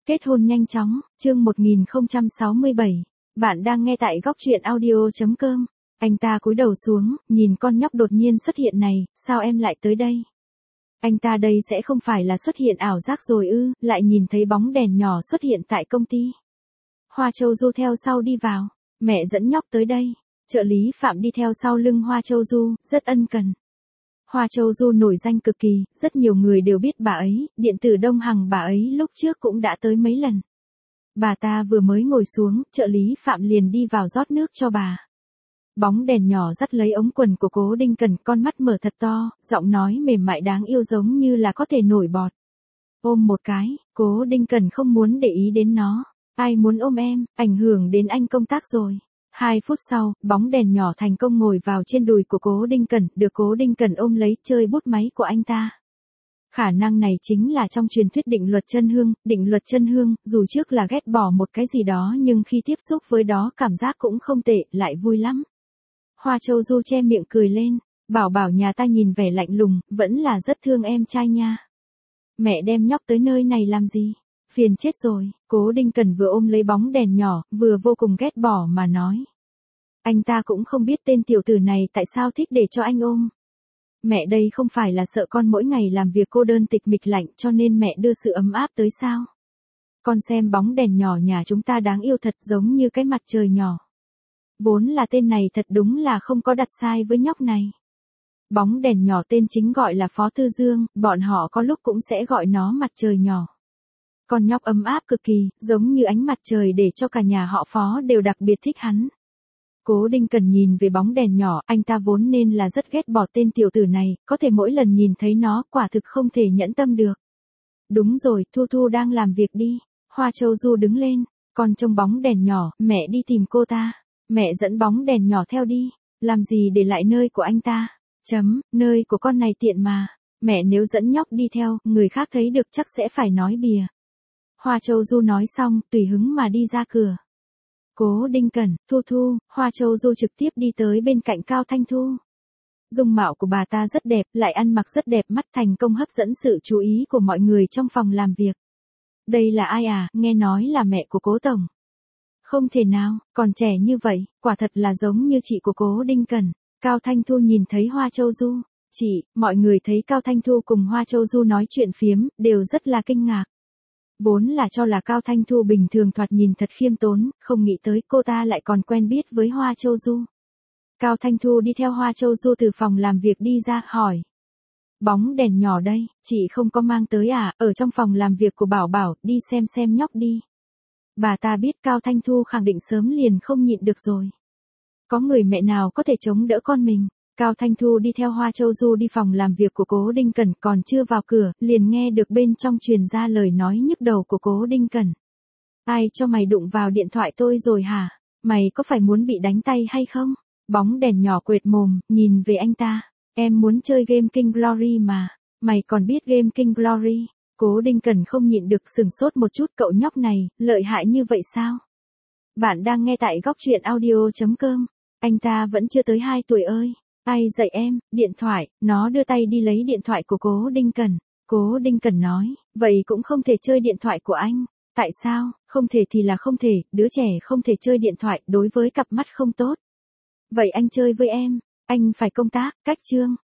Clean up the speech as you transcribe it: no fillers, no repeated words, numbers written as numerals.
Kết hôn nhanh chóng, chương 1067. Bạn đang nghe tại góc truyện audio.com. Anh ta cúi đầu xuống, nhìn con nhóc đột nhiên xuất hiện này, sao em lại tới đây? Anh ta đây sẽ không phải là xuất hiện ảo giác rồi ư, lại nhìn thấy bóng đèn nhỏ xuất hiện tại công ty. Hoa Châu Du theo sau đi vào, mẹ dẫn nhóc tới đây, trợ lý Phạm đi theo sau lưng Hoa Châu Du, rất ân cần. Hoa Châu Du nổi danh cực kỳ, rất nhiều người đều biết bà ấy, điện tử Đông Hằng bà ấy lúc trước cũng đã tới mấy lần. Bà ta vừa mới ngồi xuống, trợ lý Phạm liền đi vào rót nước cho bà. Bóng đèn nhỏ dắt lấy ống quần của Cố Đinh Cần, con mắt mở thật to, giọng nói mềm mại đáng yêu giống như là có thể nổi bọt. Ôm một cái, Cố Đinh Cần không muốn để ý đến nó. Ai muốn ôm em, ảnh hưởng đến anh công tác rồi. 2 phút sau, bóng đèn nhỏ thành công ngồi vào trên đùi của Cố Đinh Cần, được Cố Đinh Cần ôm lấy chơi bút máy của anh ta. Khả năng này chính là trong truyền thuyết định luật chân hương, dù trước là ghét bỏ một cái gì đó nhưng khi tiếp xúc với đó cảm giác cũng không tệ, lại vui lắm. Hoa Châu Du che miệng cười lên, bảo bảo nhà ta nhìn vẻ lạnh lùng, vẫn là rất thương em trai nha. Mẹ đem nhóc tới nơi này làm gì? Phiền chết rồi, Cố Đinh Cần vừa ôm lấy bóng đèn nhỏ, vừa vô cùng ghét bỏ mà nói. Anh ta cũng không biết tên tiểu tử này tại sao thích để cho anh ôm. Mẹ đây không phải là sợ con mỗi ngày làm việc cô đơn tịch mịch lạnh cho nên mẹ đưa sự ấm áp tới sao? Con xem bóng đèn nhỏ nhà chúng ta đáng yêu thật, giống như cái mặt trời nhỏ. Vốn là tên này thật đúng là không có đặt sai với nhóc này. Bóng đèn nhỏ tên chính gọi là Phó Tư Dương, bọn họ có lúc cũng sẽ gọi nó mặt trời nhỏ. Con nhóc ấm áp cực kỳ, giống như ánh mặt trời để cho cả nhà họ Phó đều đặc biệt thích hắn. Cố Đinh Cần nhìn về bóng đèn nhỏ, anh ta vốn nên là rất ghét bỏ tên tiểu tử này, có thể mỗi lần nhìn thấy nó, quả thực không thể nhẫn tâm được. Đúng rồi, Thu Thu đang làm việc đi. Hoa Châu Du đứng lên, con trông bóng đèn nhỏ, mẹ đi tìm cô ta. Mẹ dẫn bóng đèn nhỏ theo đi, làm gì để lại nơi của anh ta? Nơi của con này tiện mà. Mẹ nếu dẫn nhóc đi theo, người khác thấy được chắc sẽ phải nói bìa. Hoa Châu Du nói xong, tùy hứng mà đi ra cửa. Cố Đinh Cần, Thu Thu, Hoa Châu Du trực tiếp đi tới bên cạnh Cao Thanh Thu. Dung mạo của bà ta rất đẹp, lại ăn mặc rất đẹp mắt, thành công hấp dẫn sự chú ý của mọi người trong phòng làm việc. Đây là ai à, nghe nói là mẹ của Cố Tổng. Không thể nào, còn trẻ như vậy, quả thật là giống như chị của Cố Đinh Cần. Cao Thanh Thu nhìn thấy Hoa Châu Du. Chị, mọi người thấy Cao Thanh Thu cùng Hoa Châu Du nói chuyện phiếm, đều rất là kinh ngạc. Vốn là cho là Cao Thanh Thu bình thường thoạt nhìn thật khiêm tốn, không nghĩ tới cô ta lại còn quen biết với Hoa Châu Du. Cao Thanh Thu đi theo Hoa Châu Du từ phòng làm việc đi ra, hỏi. Bóng đèn nhỏ đây, chị không có mang tới à, ở trong phòng làm việc của Bảo Bảo, đi xem nhóc đi. Bà ta biết Cao Thanh Thu khẳng định sớm liền không nhịn được rồi. Có người mẹ nào có thể chống đỡ con mình. Cao Thanh Thu đi theo Hoa Châu Du đi phòng làm việc của Cố Đinh Cần, còn chưa vào cửa, liền nghe được bên trong truyền ra lời nói nhức đầu của Cố Đinh Cần. Ai cho mày đụng vào điện thoại tôi rồi hả? Mày có phải muốn bị đánh tay hay không? Bóng đèn nhỏ quệt mồm, nhìn về anh ta. Em muốn chơi game King Glory mà. Mày còn biết game King Glory? Cố Đinh Cần không nhịn được sừng sốt một chút, cậu nhóc này, lợi hại như vậy sao? Bạn đang nghe tại góc truyện audio.com. Anh ta vẫn chưa tới 2 tuổi ơi. Ai dạy em, điện thoại, nó đưa tay đi lấy điện thoại của Cố Đinh Cần. Cố Đinh Cần nói, vậy cũng không thể chơi điện thoại của anh. Tại sao, không thể thì là không thể, đứa trẻ không thể chơi điện thoại, đối với cặp mắt không tốt. Vậy anh chơi với em, anh phải công tác, cách chương.